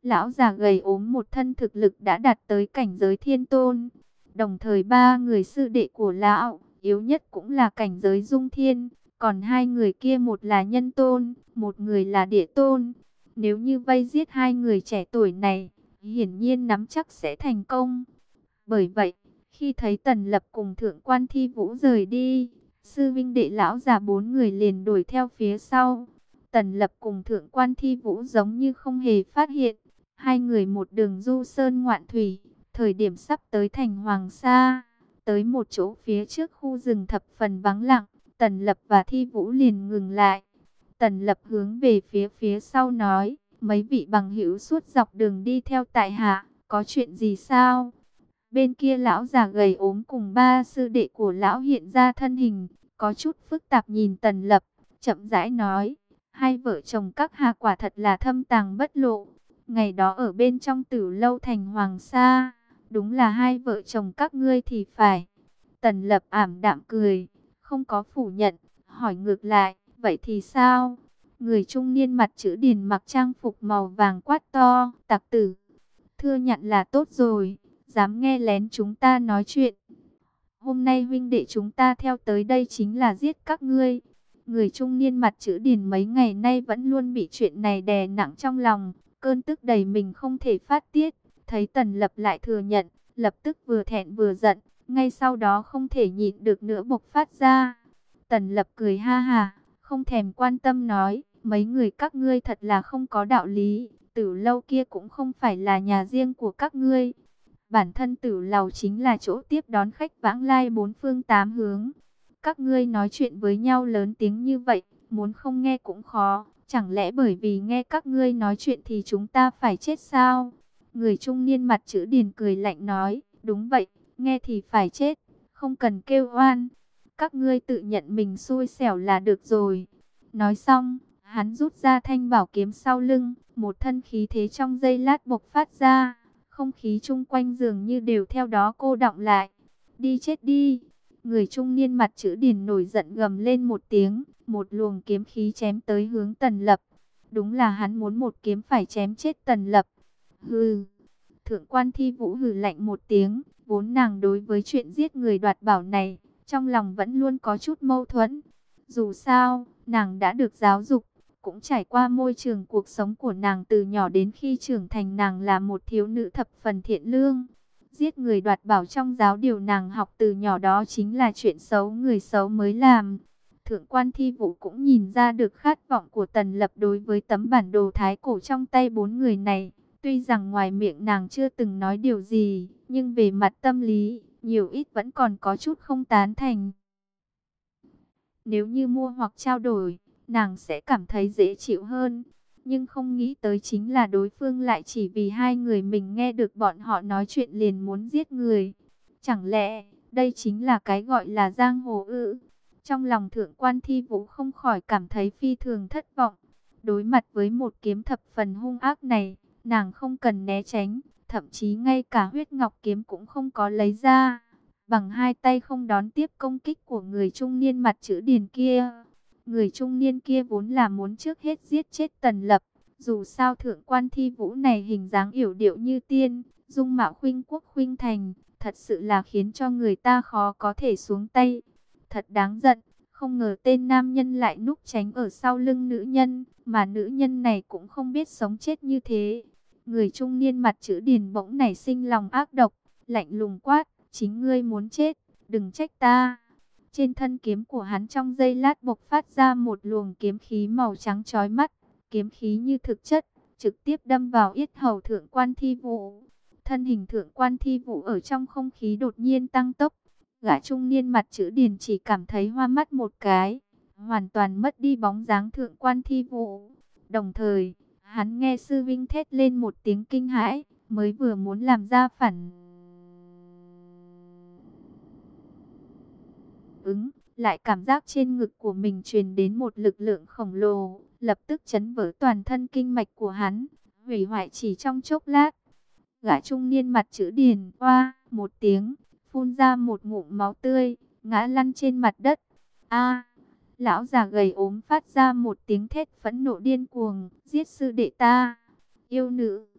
Lão già gầy ốm một thân thực lực đã đạt tới cảnh giới thiên tôn. Đồng thời ba người sư đệ của lão, yếu nhất cũng là cảnh giới dung thiên. Còn hai người kia một là nhân tôn, một người là địa tôn. Nếu như vây giết hai người trẻ tuổi này, hiển nhiên nắm chắc sẽ thành công. Bởi vậy, khi thấy Tần Lập cùng Thượng Quan Thi Vũ rời đi, sư vinh đệ lão già bốn người liền đuổi theo phía sau. Tần Lập cùng Thượng Quan Thi Vũ giống như không hề phát hiện. Hai người một đường du sơn ngoạn thủy, thời điểm sắp tới thành Hoàng Sa, tới một chỗ phía trước khu rừng thập phần vắng lặng, Tần Lập và Thi Vũ liền ngừng lại. Tần Lập hướng về phía phía sau nói, mấy vị bằng hữu suốt dọc đường đi theo tại hạ, có chuyện gì sao? Bên kia lão già gầy ốm cùng ba sư đệ của lão hiện ra thân hình, có chút phức tạp nhìn Tần Lập, chậm rãi nói, hai vợ chồng các hạ quả thật là thâm tàng bất lộ. Ngày đó ở bên trong Tử Lâu thành Hoàng Sa, đúng là hai vợ chồng các ngươi thì phải. Tần Lập ảm đạm cười, không có phủ nhận, hỏi ngược lại, vậy thì sao? Người trung niên mặt chữ điền mặc trang phục màu vàng quát to, tặc tử, thưa nhận là tốt rồi, dám nghe lén chúng ta nói chuyện. Hôm nay huynh đệ chúng ta theo tới đây chính là giết các ngươi. Người trung niên mặt chữ điền mấy ngày nay vẫn luôn bị chuyện này đè nặng trong lòng, cơn tức đầy mình không thể phát tiết. Thấy Tần Lập lại thừa nhận, lập tức vừa thẹn vừa giận, ngay sau đó không thể nhịn được nữa bộc phát ra. Tần Lập cười ha ha, không thèm quan tâm nói, mấy người các ngươi thật là không có đạo lý, Tử Lâu kia cũng không phải là nhà riêng của các ngươi. Bản thân Tử Lầu chính là chỗ tiếp đón khách vãng lai bốn phương tám hướng. Các ngươi nói chuyện với nhau lớn tiếng như vậy, muốn không nghe cũng khó. Chẳng lẽ bởi vì nghe các ngươi nói chuyện thì chúng ta phải chết sao? Người trung niên mặt chữ điền cười lạnh nói, đúng vậy, nghe thì phải chết, không cần kêu oan. Các ngươi tự nhận mình xui xẻo là được rồi. Nói xong, hắn rút ra thanh bảo kiếm sau lưng, một thân khí thế trong giây lát bộc phát ra. Không khí chung quanh dường như đều theo đó cô đọng lại. Đi chết đi! Người trung niên mặt chữ điền nổi giận gầm lên một tiếng, một luồng kiếm khí chém tới hướng Tần Lập. Đúng là hắn muốn một kiếm phải chém chết Tần Lập. Hừ! Thượng Quan Thi Vũ hừ lạnh một tiếng, vốn nàng đối với chuyện giết người đoạt bảo này, trong lòng vẫn luôn có chút mâu thuẫn. Dù sao, nàng đã được giáo dục, cũng trải qua môi trường cuộc sống của nàng từ nhỏ đến khi trưởng thành, nàng là một thiếu nữ thập phần thiện lương. Giết người đoạt bảo trong giáo điều nàng học từ nhỏ đó chính là chuyện xấu người xấu mới làm. Thượng Quan Thi Vũ cũng nhìn ra được khát vọng của Tần Lập đối với tấm bản đồ thái cổ trong tay bốn người này. Tuy rằng ngoài miệng nàng chưa từng nói điều gì, nhưng về mặt tâm lý, nhiều ít vẫn còn có chút không tán thành. Nếu như mua hoặc trao đổi, nàng sẽ cảm thấy dễ chịu hơn. Nhưng không nghĩ tới chính là đối phương lại chỉ vì hai người mình nghe được bọn họ nói chuyện liền muốn giết người. Chẳng lẽ đây chính là cái gọi là giang hồ ư? Trong lòng Thượng Quan Thi Vũ không khỏi cảm thấy phi thường thất vọng. Đối mặt với một kiếm thập phần hung ác này, nàng không cần né tránh, thậm chí ngay cả huyết ngọc kiếm cũng không có lấy ra. Bằng hai tay không đón tiếp công kích của người trung niên mặt chữ điền kia. Người trung niên kia vốn là muốn trước hết giết chết Tần Lập. Dù sao Thượng Quan Thi Vũ này hình dáng yểu điệu như tiên, dung mạo khuynh quốc khuynh thành, thật sự là khiến cho người ta khó có thể xuống tay. Thật đáng giận, không ngờ tên nam nhân lại núp tránh ở sau lưng nữ nhân, mà nữ nhân này cũng không biết sống chết như thế. Người trung niên mặt chữ điền bỗng nảy sinh lòng ác độc, lạnh lùng quát, chính ngươi muốn chết, đừng trách ta. Trên thân kiếm của hắn trong giây lát bộc phát ra một luồng kiếm khí màu trắng chói mắt, kiếm khí như thực chất, trực tiếp đâm vào yết hầu Thượng Quan Thi Vũ. Thân hình Thượng Quan Thi Vũ ở trong không khí đột nhiên tăng tốc, gã trung niên mặt chữ điền chỉ cảm thấy hoa mắt một cái, hoàn toàn mất đi bóng dáng Thượng Quan Thi Vũ. Đồng thời, hắn nghe sư vinh thét lên một tiếng kinh hãi, mới vừa muốn làm ra phản ứng, lại cảm giác trên ngực của mình truyền đến một lực lượng khổng lồ, lập tức chấn vỡ toàn thân kinh mạch của hắn, hủy hoại chỉ trong chốc lát. Gã trung niên mặt chữ điền oa một tiếng, phun ra một ngụm máu tươi, ngã lăn trên mặt đất. A! Lão già gầy ốm phát ra một tiếng thét phẫn nộ điên cuồng, giết sư đệ ta, yêu nữ.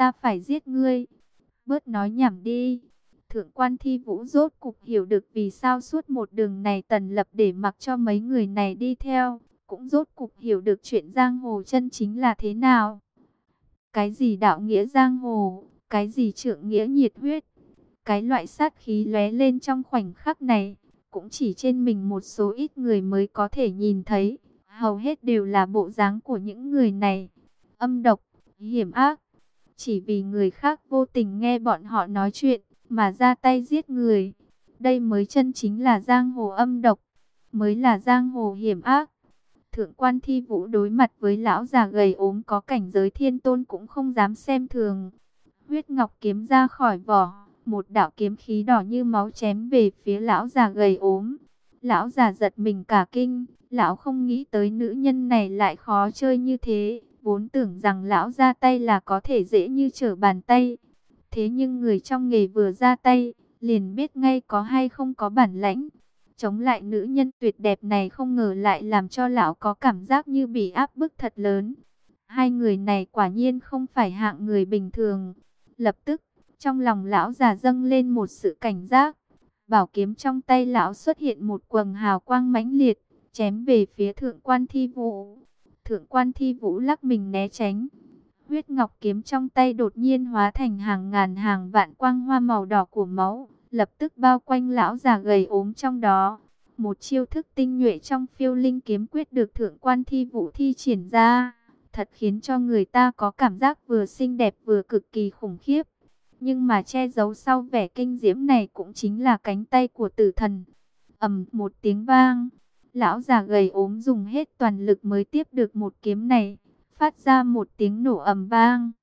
ta phải giết ngươi. Bớt nói nhảm đi. Thượng quan Thi Vũ rốt cục hiểu được vì sao suốt một đường này Tần Lập để mặc cho mấy người này đi theo. Cũng rốt cục hiểu được chuyện giang hồ chân chính là thế nào. Cái gì đạo nghĩa giang hồ, cái gì trượng nghĩa nhiệt huyết. Cái loại sát khí lóe lên trong khoảnh khắc này, cũng chỉ trên mình một số ít người mới có thể nhìn thấy. Hầu hết đều là bộ dáng của những người này. Âm độc, hiểm ác. Chỉ vì người khác vô tình nghe bọn họ nói chuyện, mà ra tay giết người. Đây mới chân chính là giang hồ âm độc, mới là giang hồ hiểm ác. Thượng quan Thi Vũ đối mặt với lão già gầy ốm có cảnh giới thiên tôn cũng không dám xem thường. Huyết ngọc kiếm ra khỏi vỏ, một đạo kiếm khí đỏ như máu chém về phía lão già gầy ốm. Lão già giật mình cả kinh, lão không nghĩ tới nữ nhân này lại khó chơi như thế, vốn tưởng rằng lão ra tay là có thể dễ như trở bàn tay. Thế nhưng người trong nghề vừa ra tay, liền biết ngay có hay không có bản lãnh. Chống lại nữ nhân tuyệt đẹp này không ngờ lại làm cho lão có cảm giác như bị áp bức thật lớn. Hai người này quả nhiên không phải hạng người bình thường. Lập tức, trong lòng lão già dâng lên một sự cảnh giác. Bảo kiếm trong tay lão xuất hiện một quầng hào quang mãnh liệt, chém về phía thượng quan Thi Vũ. Thượng quan Thi Vũ lắc mình né tránh. Huyết ngọc kiếm trong tay đột nhiên hóa thành hàng ngàn hàng vạn quang hoa màu đỏ của máu, lập tức bao quanh lão già gầy ốm trong đó. Một chiêu thức tinh nhuệ trong Phiêu Linh kiếm quyết được thượng quan Thi Vũ thi triển ra, thật khiến cho người ta có cảm giác vừa xinh đẹp vừa cực kỳ khủng khiếp. Nhưng mà che giấu sau vẻ kinh diễm này cũng chính là cánh tay của tử thần. Ầm một tiếng vang, lão già gầy ốm dùng hết toàn lực mới tiếp được một kiếm này, phát ra một tiếng nổ ầm vang.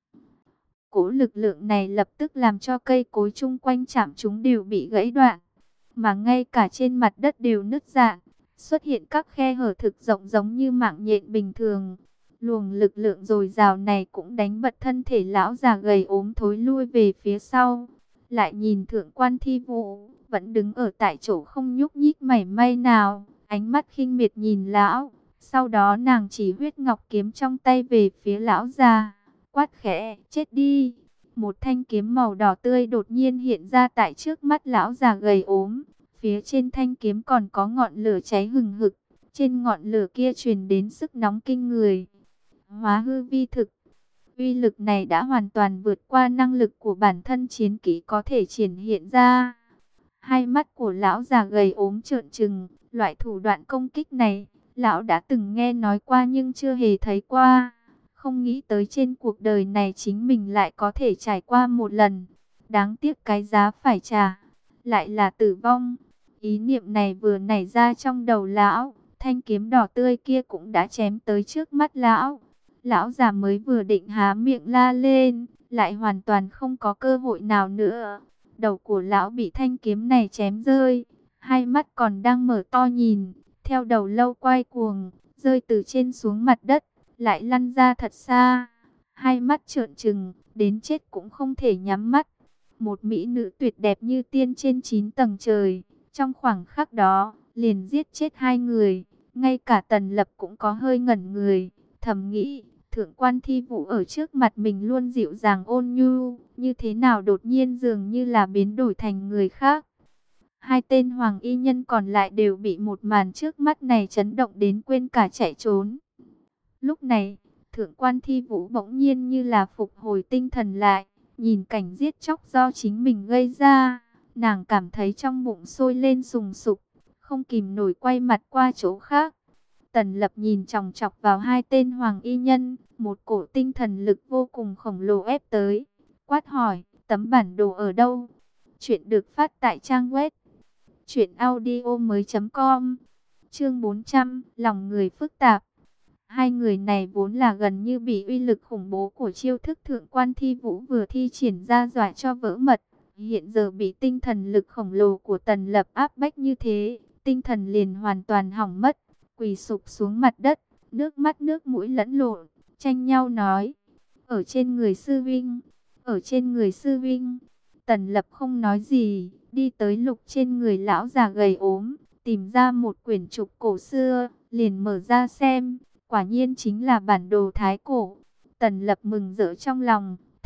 Cỗ lực lượng này lập tức làm cho cây cối chung quanh chạm chúng đều bị gãy đoạn, mà ngay cả trên mặt đất đều nứt rạn, xuất hiện các khe hở thực rộng giống như mạng nhện bình thường. Luồng lực lượng dồi dào này cũng đánh bật thân thể lão già gầy ốm thối lui về phía sau. Lại nhìn thượng quan Thi Vũ, vẫn đứng ở tại chỗ không nhúc nhích mảy may nào, ánh mắt khinh miệt nhìn lão. Sau đó nàng chỉ huyết ngọc kiếm trong tay về phía lão già, quát khẽ, chết đi. Một thanh kiếm màu đỏ tươi đột nhiên hiện ra tại trước mắt lão già gầy ốm. Phía trên thanh kiếm còn có ngọn lửa cháy hừng hực, trên ngọn lửa kia truyền đến sức nóng kinh người. Hóa hư vi thực. Uy lực này đã hoàn toàn vượt qua năng lực của bản thân chiến kỹ có thể triển hiện ra. Hai mắt của lão già gầy ốm trợn trừng, loại thủ đoạn công kích này, lão đã từng nghe nói qua nhưng chưa hề thấy qua. Không nghĩ tới trên cuộc đời này chính mình lại có thể trải qua một lần. Đáng tiếc cái giá phải trả, lại là tử vong. Ý niệm này vừa nảy ra trong đầu lão, thanh kiếm đỏ tươi kia cũng đã chém tới trước mắt lão. Lão già mới vừa định há miệng la lên, lại hoàn toàn không có cơ hội nào nữa. Đầu của lão bị thanh kiếm này chém rơi, hai mắt còn đang mở to nhìn, theo đầu lâu quay cuồng, rơi từ trên xuống mặt đất, lại lăn ra thật xa. Hai mắt trợn trừng, đến chết cũng không thể nhắm mắt. Một mỹ nữ tuyệt đẹp như tiên trên chín tầng trời, trong khoảng khắc đó, liền giết chết hai người. Ngay cả Tần Lập cũng có hơi ngẩn người, thầm nghĩ, thượng quan Thi Vũ ở trước mặt mình luôn dịu dàng ôn nhu, như thế nào đột nhiên dường như là biến đổi thành người khác. Hai tên hoàng y nhân còn lại đều bị một màn trước mắt này chấn động đến quên cả chạy trốn. Lúc này, thượng quan Thi Vũ bỗng nhiên như là phục hồi tinh thần lại, nhìn cảnh giết chóc do chính mình gây ra, nàng cảm thấy trong bụng sôi lên sùng sục, không kìm nổi quay mặt qua chỗ khác. Tần Lập nhìn chòng chọc vào hai tên hoàng y nhân, một cổ tinh thần lực vô cùng khổng lồ ép tới, quát hỏi, tấm bản đồ ở đâu? Chuyện được phát tại trang web truyện audio mới chấm com. Chương bốn trăm, lòng người phức tạp. Hai người này vốn là gần như bị uy lực khủng bố của chiêu thức thượng quan Thi Vũ vừa thi triển ra dọa cho vỡ mật. Hiện giờ bị tinh thần lực khổng lồ của Tần Lập áp bách như thế, tinh thần liền hoàn toàn hỏng mất, quỳ sụp xuống mặt đất, nước mắt nước mũi lẫn lộn, tranh nhau nói, ở trên người sư vinh, ở trên người sư vinh. Tần Lập không nói gì, đi tới lục trên người lão già gầy ốm, tìm ra một quyển trục cổ xưa, liền mở ra xem, quả nhiên chính là bản đồ thái cổ. Tần Lập mừng rỡ trong lòng,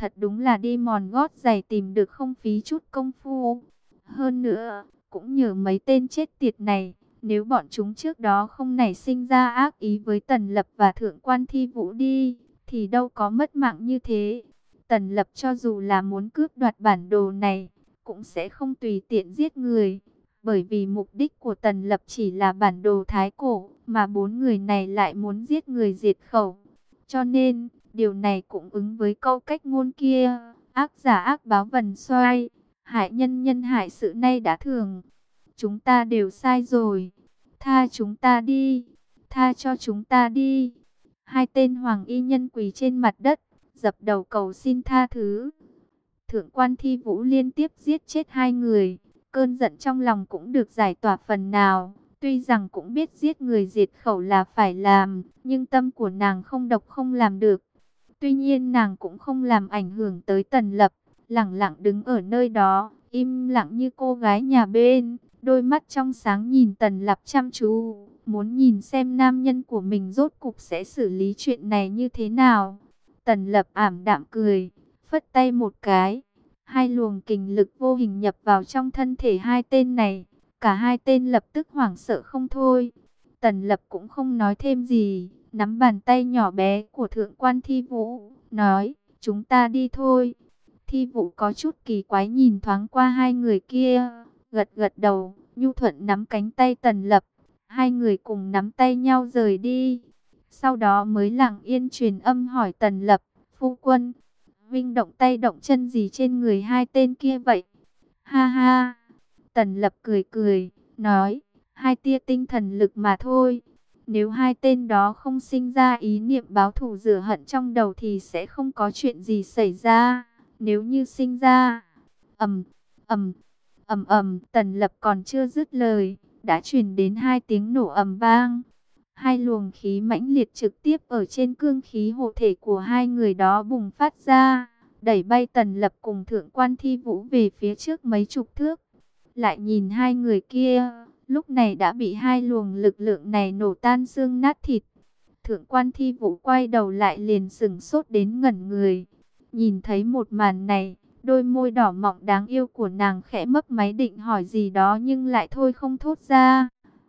Thật đúng là đi mòn gót giày tìm được không phí chút công phu. Hơn nữa, cũng nhờ mấy tên chết tiệt này, nếu bọn chúng trước đó không nảy sinh ra ác ý với Tần Lập và Thượng quan Thi Vũ đi, thì đâu có mất mạng như thế. Tần Lập cho dù là muốn cướp đoạt bản đồ này, cũng sẽ không tùy tiện giết người. Bởi vì mục đích của Tần Lập chỉ là bản đồ Thái Cổ, mà bốn người này lại muốn giết người diệt khẩu. Cho nên, điều này cũng ứng với câu cách ngôn kia, ác giả ác báo vần xoay, hại nhân nhân hại sự nay đã thường. Chúng ta đều sai rồi, tha chúng ta đi, tha cho chúng ta đi. Hai tên hoàng y nhân quỳ trên mặt đất, dập đầu cầu xin tha thứ. Thượng quan Thi Vũ liên tiếp giết chết hai người, cơn giận trong lòng cũng được giải tỏa phần nào. Tuy rằng cũng biết giết người diệt khẩu là phải làm, nhưng tâm của nàng không độc không làm được. Tuy nhiên nàng cũng không làm ảnh hưởng tới Tần Lập, lẳng lặng đứng ở nơi đó, im lặng như cô gái nhà bên, đôi mắt trong sáng nhìn Tần Lập chăm chú, muốn nhìn xem nam nhân của mình rốt cục sẽ xử lý chuyện này như thế nào. Tần Lập ảm đạm cười, phất tay một cái, hai luồng kình lực vô hình nhập vào trong thân thể hai tên này, cả hai tên lập tức hoảng sợ không thôi. Tần Lập cũng không nói thêm gì, nắm bàn tay nhỏ bé của Thượng quan Thi Vũ, nói, chúng ta đi thôi. Thi Vũ có chút kỳ quái nhìn thoáng qua hai người kia, gật gật đầu, nhu thuận nắm cánh tay Tần Lập. Hai người cùng nắm tay nhau rời đi. Sau đó mới lặng yên truyền âm hỏi Tần Lập, phu quân, Vinh động tay động chân gì trên người hai tên kia vậy? Ha ha, Tần Lập cười cười, nói, hai tia tinh thần lực mà thôi. Nếu hai tên đó không sinh ra ý niệm báo thù rửa hận trong đầu thì sẽ không có chuyện gì xảy ra. Nếu như sinh ra, ầm, ầm, ầm ầm, Tần Lập còn chưa dứt lời, đã truyền đến hai tiếng nổ ầm vang. Hai luồng khí mãnh liệt trực tiếp ở trên cương khí hộ thể của hai người đó bùng phát ra, đẩy bay Tần Lập cùng Thượng quan Thi Vũ về phía trước mấy chục thước. Lại nhìn hai người kia, lúc này đã bị hai luồng lực lượng này nổ tan xương nát thịt. Thượng quan Thi Vũ quay đầu lại liền sững sốt đến ngẩn người. Nhìn thấy một màn này, đôi môi đỏ mọng đáng yêu của nàng khẽ mấp máy định hỏi gì đó nhưng lại thôi không thốt ra.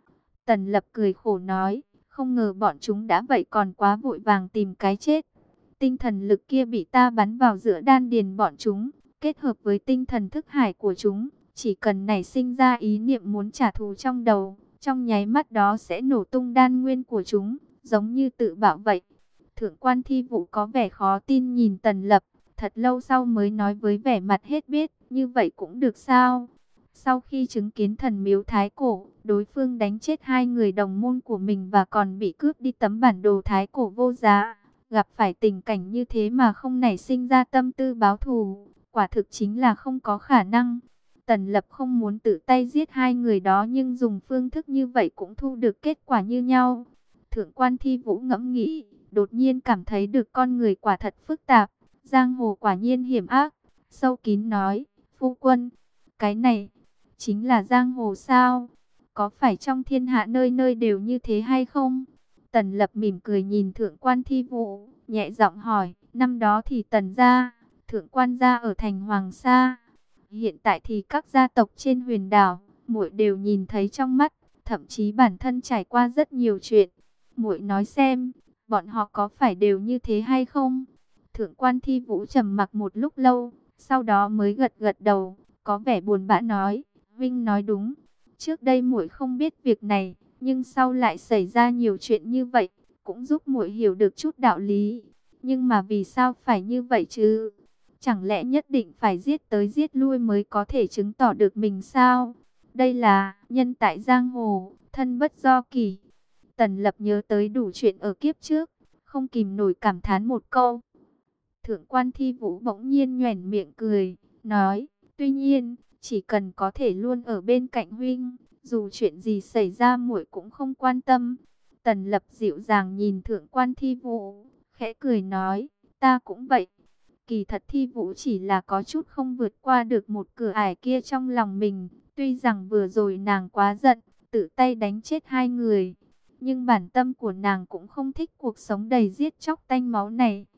Tần Lập cười khổ nói, không ngờ bọn chúng đã vậy còn quá vội vàng tìm cái chết. Tinh thần lực kia bị ta bắn vào giữa đan điền bọn chúng, kết hợp với tinh thần thức hải của chúng. Chỉ cần nảy sinh ra ý niệm muốn trả thù trong đầu, trong nháy mắt đó sẽ nổ tung đan nguyên của chúng, giống như tự bảo vậy. Thượng quan Thi Vũ có vẻ khó tin nhìn Tần Lập, thật lâu sau mới nói với vẻ mặt hết biết, như vậy cũng được sao? Sau khi chứng kiến thần miếu Thái Cổ, đối phương đánh chết hai người đồng môn của mình và còn bị cướp đi tấm bản đồ Thái Cổ vô giá. Gặp phải tình cảnh như thế mà không nảy sinh ra tâm tư báo thù, quả thực chính là không có khả năng. Tần Lập không muốn tự tay giết hai người đó nhưng dùng phương thức như vậy cũng thu được kết quả như nhau. Thượng quan Thi Vũ ngẫm nghĩ, đột nhiên cảm thấy được con người quả thật phức tạp, giang hồ quả nhiên hiểm ác. Sâu kín nói, phu quân, cái này chính là giang hồ sao? Có phải trong thiên hạ nơi nơi đều như thế hay không? Tần Lập mỉm cười nhìn Thượng quan Thi Vũ, nhẹ giọng hỏi, năm đó thì Tần gia, Thượng quan gia ở thành Hoàng Sa. Hiện tại thì các gia tộc trên huyền đảo, muội đều nhìn thấy trong mắt, thậm chí bản thân trải qua rất nhiều chuyện. Muội nói xem, bọn họ có phải đều như thế hay không? Thượng quan Thi Vũ trầm mặc một lúc lâu, sau đó mới gật gật đầu, có vẻ buồn bã nói, Vinh nói đúng. Trước đây muội không biết việc này, nhưng sau lại xảy ra nhiều chuyện như vậy, cũng giúp muội hiểu được chút đạo lý. Nhưng mà vì sao phải như vậy chứ? Chẳng lẽ nhất định phải giết tới giết lui mới có thể chứng tỏ được mình sao? Đây là nhân tại giang hồ, thân bất do kỳ. Tần Lập nhớ tới đủ chuyện ở kiếp trước, không kìm nổi cảm thán một câu. Thượng quan Thi Vũ bỗng nhiên nhoẻn miệng cười, nói, tuy nhiên, chỉ cần có thể luôn ở bên cạnh huynh, dù chuyện gì xảy ra muội cũng không quan tâm. Tần Lập dịu dàng nhìn Thượng quan Thi Vũ, khẽ cười nói, ta cũng vậy. Kỳ thật Thi Vũ chỉ là có chút không vượt qua được một cửa ải kia trong lòng mình. Tuy rằng vừa rồi nàng quá giận, tự tay đánh chết hai người, nhưng bản tâm của nàng cũng không thích cuộc sống đầy giết chóc tanh máu này.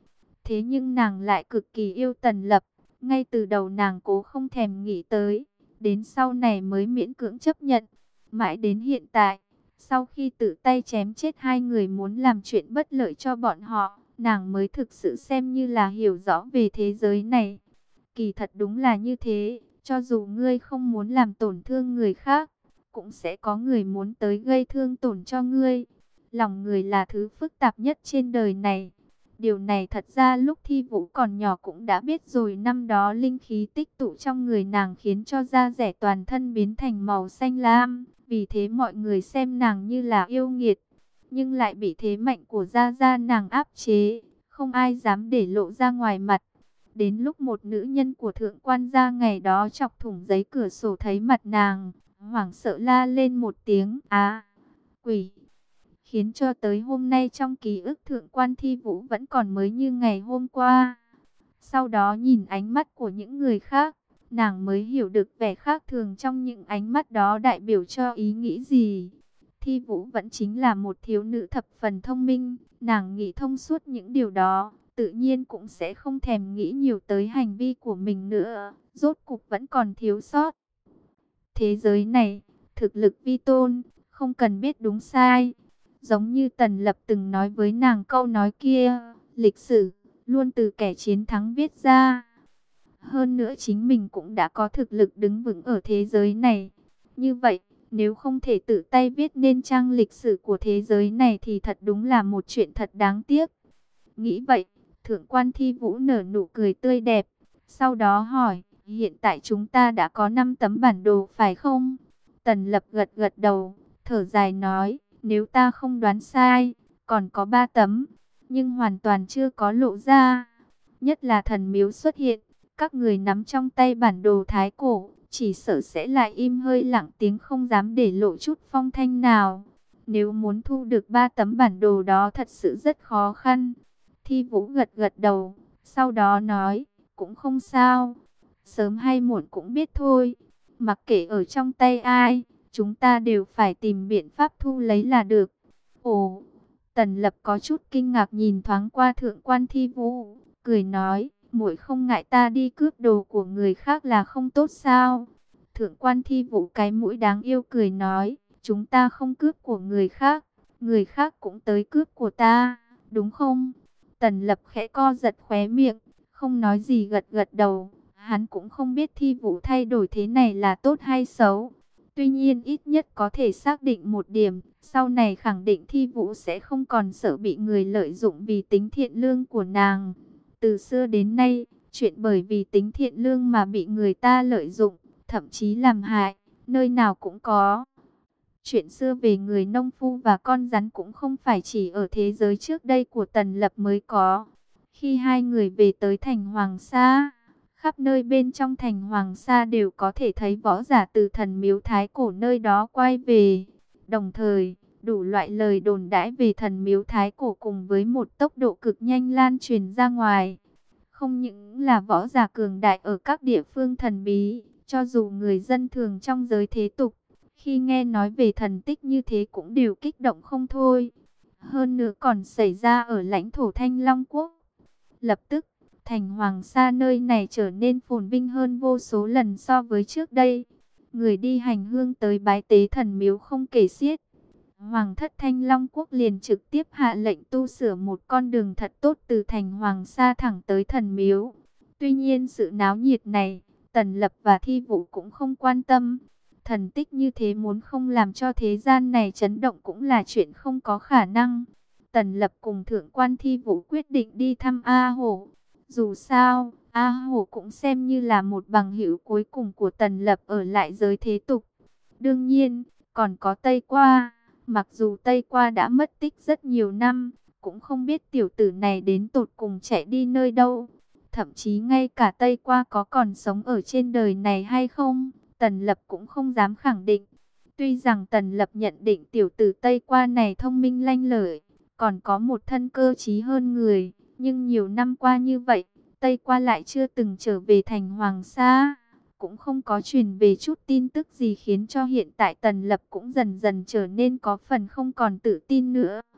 Thế nhưng nàng lại cực kỳ yêu Tần Lập. Ngay từ đầu nàng cố không thèm nghĩ tới, đến sau này mới miễn cưỡng chấp nhận. Mãi đến hiện tại, sau khi tự tay chém chết hai người muốn làm chuyện bất lợi cho bọn họ, nàng mới thực sự xem như là hiểu rõ về thế giới này. Kỳ thật đúng là như thế, cho dù ngươi không muốn làm tổn thương người khác, cũng sẽ có người muốn tới gây thương tổn cho ngươi. Lòng người là thứ phức tạp nhất trên đời này. Điều này thật ra lúc Thi Vũ còn nhỏ cũng đã biết rồi. Năm đó linh khí tích tụ trong người nàng khiến cho da dẻ toàn thân biến thành màu xanh lam. Vì thế mọi người xem nàng như là yêu nghiệt, nhưng lại bị thế mạnh của Gia Gia nàng áp chế, không ai dám để lộ ra ngoài mặt. Đến lúc một nữ nhân của thượng quan gia ngày đó chọc thủng giấy cửa sổ thấy mặt nàng, hoảng sợ la lên một tiếng á, quỷ. Khiến cho tới hôm nay trong ký ức thượng quan Thi Vũ vẫn còn mới như ngày hôm qua. Sau đó nhìn ánh mắt của những người khác, nàng mới hiểu được vẻ khác thường trong những ánh mắt đó đại biểu cho ý nghĩ gì. Thi Vũ vẫn chính là một thiếu nữ thập phần thông minh, nàng nghĩ thông suốt những điều đó, tự nhiên cũng sẽ không thèm nghĩ nhiều tới hành vi của mình nữa, rốt cục vẫn còn thiếu sót. Thế giới này, thực lực vi tôn, không cần biết đúng sai. Giống như Tần Lập từng nói với nàng câu nói kia, lịch sử luôn từ kẻ chiến thắng viết ra. Hơn nữa chính mình cũng đã có thực lực đứng vững ở thế giới này. Như vậy, nếu không thể tự tay viết nên trang lịch sử của thế giới này thì thật đúng là một chuyện thật đáng tiếc. Nghĩ vậy, thượng quan Thi Vũ nở nụ cười tươi đẹp. Sau đó hỏi, hiện tại chúng ta đã có năm tấm bản đồ phải không? Tần Lập gật gật đầu, thở dài nói, nếu ta không đoán sai, còn có ba tấm, nhưng hoàn toàn chưa có lộ ra. Nhất là thần miếu xuất hiện, các người nắm trong tay bản đồ thái cổ, chỉ sợ sẽ lại im hơi lặng tiếng không dám để lộ chút phong thanh nào. Nếu muốn thu được ba tấm bản đồ đó thật sự rất khó khăn. Thi Vũ gật gật đầu, sau đó nói, cũng không sao, sớm hay muộn cũng biết thôi. Mặc kệ ở trong tay ai, chúng ta đều phải tìm biện pháp thu lấy là được. Ồ, Tần Lập có chút kinh ngạc nhìn thoáng qua thượng quan Thi Vũ, cười nói, muội không ngại ta đi cướp đồ của người khác là không tốt sao? Thượng quan Thi Vũ cái mũi đáng yêu cười nói, chúng ta không cướp của người khác, người khác cũng tới cướp của ta, đúng không? Tần Lập khẽ co giật khóe miệng, không nói gì gật gật đầu. Hắn cũng không biết Thi Vũ thay đổi thế này là tốt hay xấu. Tuy nhiên ít nhất có thể xác định một điểm, sau này khẳng định Thi Vũ sẽ không còn sợ bị người lợi dụng vì tính thiện lương của nàng. Từ xưa đến nay, chuyện bởi vì tính thiện lương mà bị người ta lợi dụng, thậm chí làm hại, nơi nào cũng có. Chuyện xưa về người nông phu và con rắn cũng không phải chỉ ở thế giới trước đây của Tần Lập mới có. Khi hai người về tới thành Hoàng Sa, khắp nơi bên trong thành Hoàng Sa đều có thể thấy võ giả từ thần miếu thái cổ nơi đó quay về. Đồng thời, đủ loại lời đồn đãi về thần miếu thái cổ cùng với một tốc độ cực nhanh lan truyền ra ngoài. Không những là võ giả cường đại ở các địa phương thần bí, cho dù người dân thường trong giới thế tục, khi nghe nói về thần tích như thế cũng đều kích động không thôi. Hơn nữa còn xảy ra ở lãnh thổ Thanh Long Quốc. Lập tức, thành Hoàng Sa nơi này trở nên phồn vinh hơn vô số lần so với trước đây. Người đi hành hương tới bái tế thần miếu không kể xiết. Hoàng thất Thanh Long Quốc liền trực tiếp hạ lệnh tu sửa một con đường thật tốt từ thành Hoàng Sa thẳng tới thần miếu. Tuy nhiên sự náo nhiệt này, Tần Lập và Thi Vũ cũng không quan tâm. Thần tích như thế muốn không làm cho thế gian này chấn động cũng là chuyện không có khả năng. Tần Lập cùng thượng quan Thi Vũ quyết định đi thăm A Hổ. Dù sao, A Hổ cũng xem như là một bằng hữu cuối cùng của Tần Lập ở lại giới thế tục. Đương nhiên, còn có Tây Qua. Mặc dù Tây Qua đã mất tích rất nhiều năm, cũng không biết tiểu tử này đến tột cùng chạy đi nơi đâu. Thậm chí ngay cả Tây Qua có còn sống ở trên đời này hay không, Tần Lập cũng không dám khẳng định. Tuy rằng Tần Lập nhận định tiểu tử Tây Qua này thông minh lanh lợi, còn có một thân cơ trí hơn người, nhưng nhiều năm qua như vậy, Tây Qua lại chưa từng trở về thành Hoàng Sa, cũng không có truyền về chút tin tức gì khiến cho hiện tại Tần Lập cũng dần dần trở nên có phần không còn tự tin nữa.